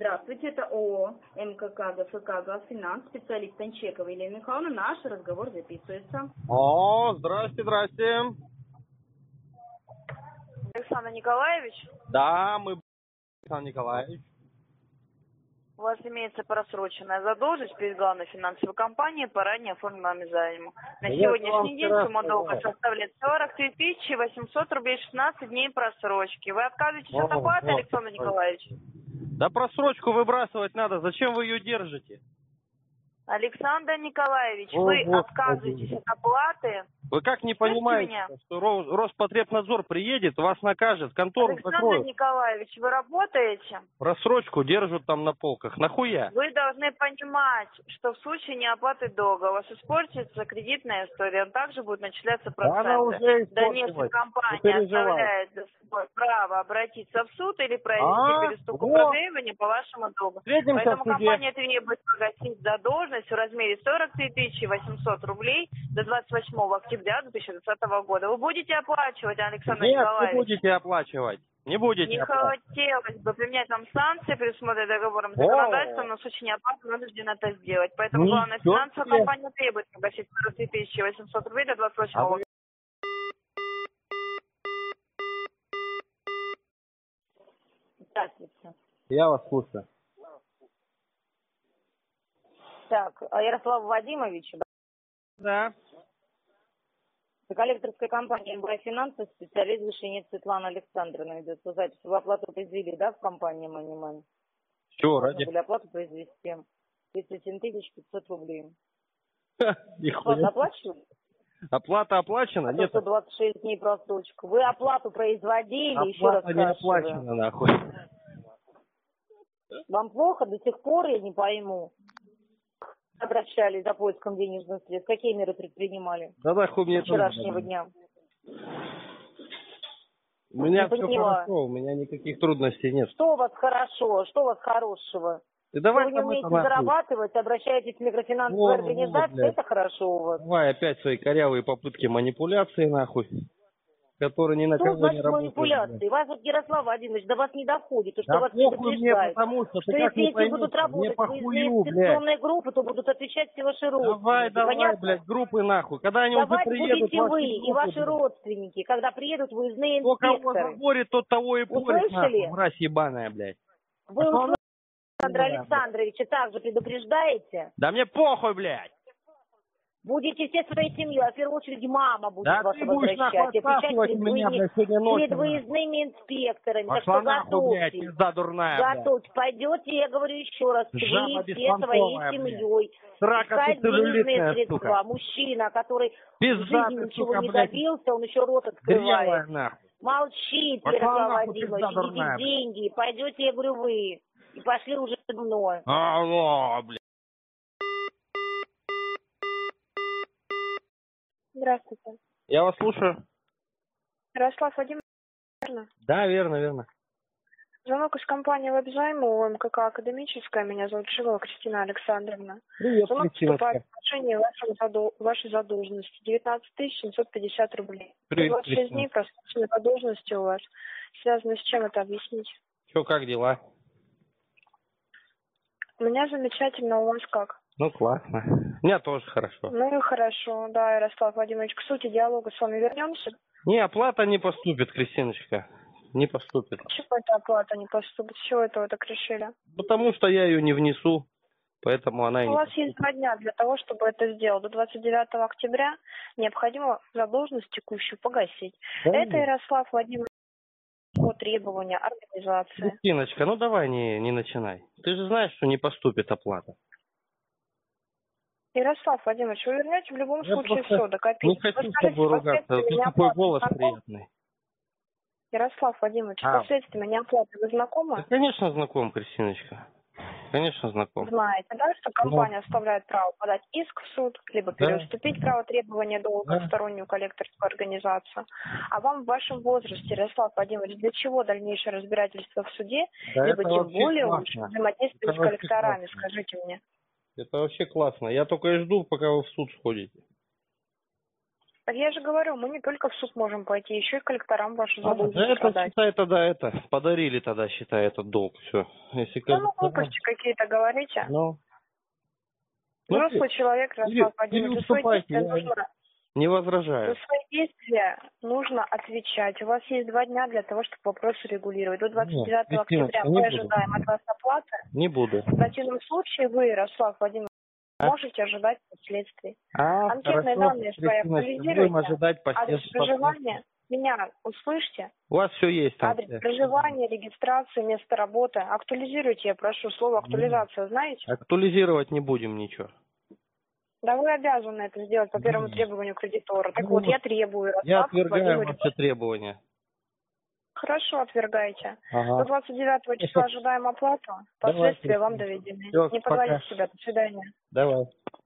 Здравствуйте, это ООО МКК ГФК «Газфинанс», специалист Танчекова Елена Михайловна. Наш разговор записывается. О, здрасте, здрасте. Александр Николаевич, Да, мы Александр Николаевич. у вас имеется просроченная задолженность перед главной финансовой компанией по ранее оформленному займу. На сегодняшний день сумма долга составляет 43 800 рублей 16 дней просрочки. Вы отказываетесь от оплаты, Александр Николаевич? Да просрочку выбрасывать надо. Зачем вы ее держите? Александр Николаевич, вы отказываетесь от оплаты? Вы как не Слышите понимаете, меня? что Роспотребнадзор приедет, вас накажет, контору Александр закроют? Николаевич, вы работаете? Просрочку держат там на полках. Нахуя? Вы должны понимать, что в случае неоплаты долга у вас испортится кредитная история, также будет начисляться Она уже проценты. Дальнейшая испортилась. компания Не переживай. оставляет за собой право обратиться в суд или провести переступ управления по вашему долгу. Встретимся Поэтому в суде. компания требует погасить задолженность в размере 43 800 рублей до 28 октября 2020 года. Вы будете оплачивать, Александр Нет, Николаевич? не будете оплачивать. Не будете Не оплачивать. хотелось бы применять вам санкции, предусмотренные договором законодательством, но в случае неоплаты вынуждены это сделать. Поэтому главная Ничего финансовая себе. компания требует погасить 43 800 рублей до 28 Здравствуйте. Я вас слушаю. Так, Ярослав Вадимович, Да. коллекторская компания МБА «Финансы», специалист Вышинец Светлана Александровна ведет запись. Вы оплату произвели, да, в компании Money Man? Чего, Можно ради? были оплату произвести 37 500 рублей. Нихуя. Оплату оплачивали? Оплата оплачена? А то Нет. 126 дней просрочка. Вы оплату производили, еще раз Оплата не спрашиваю. оплачена, нахуй. Вам плохо до сих пор, я не пойму. Обращались за поиском денежных средств. Какие меры предпринимали Да нахуй мне с вчерашнего это дня? У меня Не все поняла. хорошо, у меня никаких трудностей нет. Что у вас хорошо? Что у вас хорошего? Ты Что давай вы не там умеете это нахуй. зарабатывать, обращаетесь в микрофинансовые Во, организации, блядь. это хорошо у вас. Давай опять свои корявые попытки манипуляции, нахуй. Которые ни на Что кого не значит работают. манипуляции? Вас вот, Ярослав Владимирович, до вас не доходит, то, что Да вас похуй мне, предупреждают. потому что ты Что как если не эти поймешь, будут мне работать похую, выездные блядь. инспекционные группы, то будут отвечать все ваши родственники. Давай, Понятно? блядь, группы нахуй. Когда они уже Давать приедут, будете вы ваши и группы, ваши блядь. родственники, когда приедут выездные Кто кого инспекторы. заборит, тот того и порит, Услышали? нахуй, мразь ебаная, блядь. Вы Пошла услышали, Александра нахуй, блядь. Александровича также предупреждаете? Да мне похуй, блядь. Будете все своей семьей, а в первую очередь мама будет Да вас ты будешь нахуй возвращать. Отвечать отсасывать у меня, блядь, сегодня ночью. перед выездными инспекторами. Так Пошла что нахуй, блядь, готовьтесь. пизда дурная, блядь. Готовьтесь. Пойдете, я говорю еще раз, Жаба вы все беспонтовая, своей блядь. семьей. Срака Искать ты целлюлитная, денежные средства. сука. Мужчина, который в Пизда жизни ты, ничего сука, не блядь. добился, он еще рот Дрелая, открывает. нахуй. Молчите, Пошла Ярослав нахуй, Владимирович, пизда идите дурная, блядь. деньги. Пойдете, я говорю, вы. И пошли уже со мной. Алло, блядь. Здравствуйте. Я вас слушаю. Ярослав Владимирович, Да, верно, верно. звонок из компании «Вебзайм» МКК «Академическая». Меня зовут Шилова Кристина Александровна. Привет, Звонок поступает Кристиночка. в отношении вашей задолженности. 19 750 рублей. Привет, 26 Кристина. дней просроченной задолженности у вас. Связано с чем это объяснить? Че, как дела? У меня замечательно, у вас как? Ну, классно. У меня тоже хорошо. Ну и хорошо, да, Ярослав Владимирович, к сути диалога с вами вернемся. Не, оплата не поступит, Кристиночка. Не поступит. Чего эта оплата не поступит? С чего это вы так решили? Потому что я ее не внесу. Поэтому она и У не вас поступит. есть 2 дня для того, чтобы это сделать. До 29 октября необходимо задолженность текущую погасить. Да Это, нет. Ярослав Владимирович, по требованию организации. Кристиночка, ну давай не начинай. Ты же знаешь, что не поступит оплата. Ярослав Владимирович, вы вернете в любом Я случае просто все до копейки. не хочу с тобой ругаться. Последствиями Ты такой неоплаты голос знакомы? приятный. Ярослав Владимирович, А. последствиями неоплаты вы Да, знакомы? конечно, знаком, Кристиночка. Конечно, знаком. Знаете, да, что компания оставляет право подать иск в суд, либо Да. переуступить право требования долга Да. в стороннюю коллекторскую организацию. А вам в вашем возрасте, Ярослав Владимирович, для чего дальнейшее разбирательство в суде, Да либо это тем вообще более классно. взаимодействие с Это вообще коллекторами, классно. скажите мне? Это вообще классно. Я только и жду, пока вы в суд сходите. Так я же говорю, мы не только в суд можем пойти, еще и коллекторам вашу задолженность это, продать. считай, тогда это, подарили тогда, считай, этот долг, все. Если Да ну глупости какие-то говорите. Ну, Взрослый человек, Ярослав Владимирович, за свои уступайте, действия я нужно... не За возражаю. свои действия нужно отвечать. У вас есть 2 дня для того, чтобы вопрос урегулировать. До 29 Кристиночка, октября не мы буду. ожидаем от вас оплаты. Не буду. В противном случае вы, Ярослав Владимирович, А? можете ожидать последствий. Анкетные Хорошо, данные свои Кристиночка, будем актуализируйте. ожидать Адрес проживания. Меня услышьте. У вас все есть там. Адрес проживания, регистрации, место работы. Актуализируйте, я прошу. Слово актуализация знаете? Актуализировать не будем ничего. Да вы обязаны это сделать по первому требованию кредитора. Так вот, я требую. Я Ярослав отвергаю Владимирович. ваши требования. Хорошо, отвергаете. Ага. До 29 числа ожидаем оплату. Последствия вам доведены. Всё, Не подводите пока. себя. До свидания. Давай.